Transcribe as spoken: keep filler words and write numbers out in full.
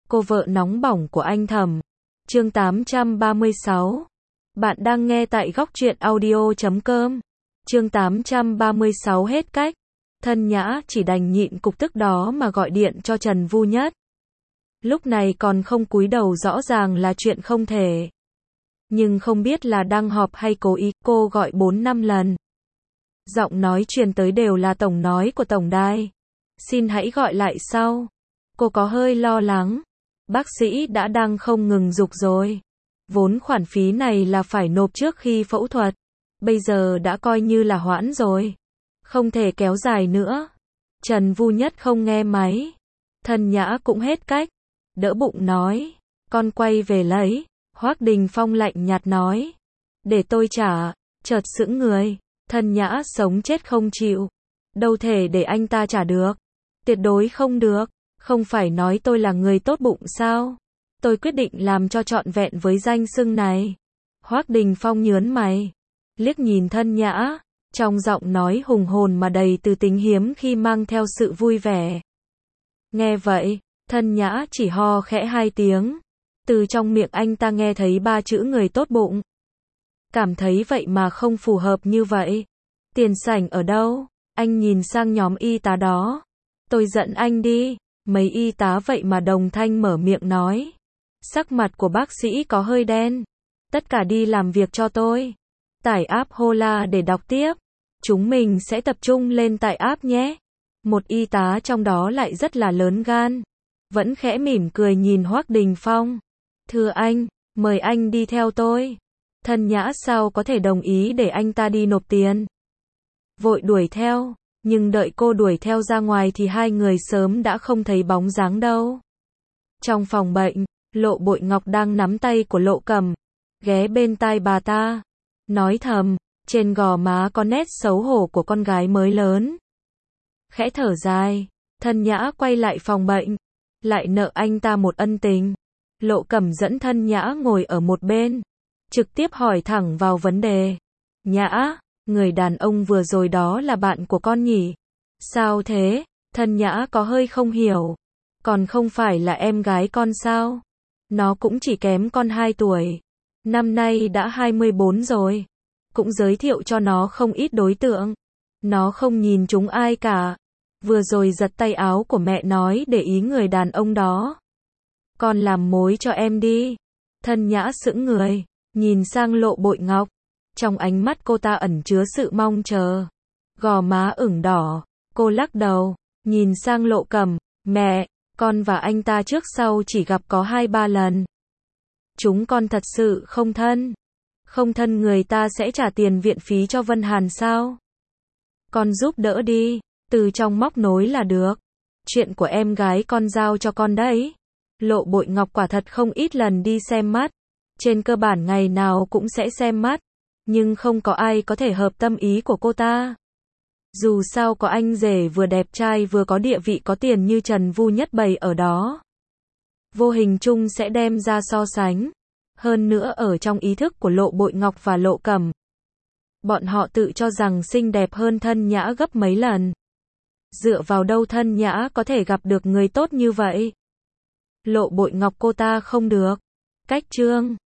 cô vợ nóng bỏng của anh Thẩm. Chương tám trăm ba mươi sáu. Bạn đang nghe tại góc truyện audio chấm com. Chương tám trăm ba mươi sáu hết cách. Thân Nhã chỉ đành nhịn cục tức đó mà gọi điện cho Trần Vu Nhất. Lúc này còn không cúi đầu rõ ràng là chuyện không thể. Nhưng không biết là đang họp hay cố ý, cô gọi bốn năm lần. Giọng nói truyền tới đều là tổng nói của tổng đài. Xin hãy gọi lại sau. Cô có hơi lo lắng. Bác sĩ đã đang không ngừng giục rồi. Vốn khoản phí này là phải nộp trước khi phẫu thuật. Bây giờ đã coi như là hoãn rồi. Không thể kéo dài nữa. Trần Vu Nhất không nghe máy. Thân Nhã cũng hết cách. Đỡ bụng nói. Con quay về lấy. Hoắc Đình Phong lạnh nhạt nói. Để tôi trả. Chợt sững người. Thân Nhã sống chết không chịu. Đâu thể để anh ta trả được. Tuyệt đối không được. Không phải nói tôi là người tốt bụng sao? Tôi quyết định làm cho trọn vẹn với danh xưng này. Hoắc Đình Phong nhớn mày. Liếc nhìn Thân Nhã. Trong giọng nói hùng hồn mà đầy từ tính hiếm khi mang theo sự vui vẻ. Nghe vậy, Thân Nhã chỉ ho khẽ hai tiếng. Từ trong miệng anh ta nghe thấy ba chữ người tốt bụng. Cảm thấy vậy mà không phù hợp như vậy. Tiền sảnh ở đâu? Anh nhìn sang nhóm y tá đó. Tôi dẫn anh đi. Mấy y tá vậy mà đồng thanh mở miệng nói. Sắc mặt của bác sĩ có hơi đen. Tất cả đi làm việc cho tôi. Tải app Hola để đọc tiếp. Chúng mình sẽ tập trung lên tại app nhé. Một y tá trong đó lại rất là lớn gan. Vẫn khẽ mỉm cười nhìn Hoắc Đình Phong. Thưa anh, mời anh đi theo tôi. Thân Nhã sao có thể đồng ý để anh ta đi nộp tiền. Vội đuổi theo. Nhưng đợi cô đuổi theo ra ngoài thì hai người sớm đã không thấy bóng dáng đâu. Trong phòng bệnh, Lộ Bội Ngọc đang nắm tay của Lộ Cầm. Ghé bên tai bà ta. Nói thầm, trên gò má có nét xấu hổ của con gái mới lớn. Khẽ thở dài, Thân Nhã quay lại phòng bệnh. Lại nợ anh ta một ân tình. Lộ Cầm dẫn Thân Nhã ngồi ở một bên. Trực tiếp hỏi thẳng vào vấn đề. Nhã, người đàn ông vừa rồi đó là bạn của con nhỉ? Sao thế? Thân Nhã có hơi không hiểu. Còn không phải là em gái con sao? Nó cũng chỉ kém con hai tuổi. Năm nay đã hai mươi bốn rồi. Cũng giới thiệu cho nó không ít đối tượng. Nó không nhìn chúng ai cả. Vừa rồi giật tay áo của mẹ nói để ý người đàn ông đó. Con làm mối cho em đi. Thân Nhã sững người, nhìn sang Lộ Bội Ngọc. Trong ánh mắt cô ta ẩn chứa sự mong chờ. Gò má ửng đỏ, cô lắc đầu, nhìn sang Lộ Cầm. Mẹ, con và anh ta trước sau chỉ gặp có hai ba lần. Chúng con thật sự không thân. Không thân người ta sẽ trả tiền viện phí cho Vân Hàn sao? Con giúp đỡ đi, từ trong móc nối là được. Chuyện của em gái con giao cho con đấy. Lộ Bội Ngọc quả thật không ít lần đi xem mắt. Trên cơ bản ngày nào cũng sẽ xem mắt. Nhưng không có ai có thể hợp tâm ý của cô ta. Dù sao có anh rể vừa đẹp trai vừa có địa vị có tiền như Trần Vu Nhất bày ở đó. Vô hình chung sẽ đem ra so sánh. Hơn nữa ở trong ý thức của Lộ Bội Ngọc và Lộ Cầm. Bọn họ tự cho rằng xinh đẹp hơn Thân Nhã gấp mấy lần. Dựa vào đâu Thân Nhã có thể gặp được người tốt như vậy? Lộ Bội Ngọc cô ta không được. Cách chương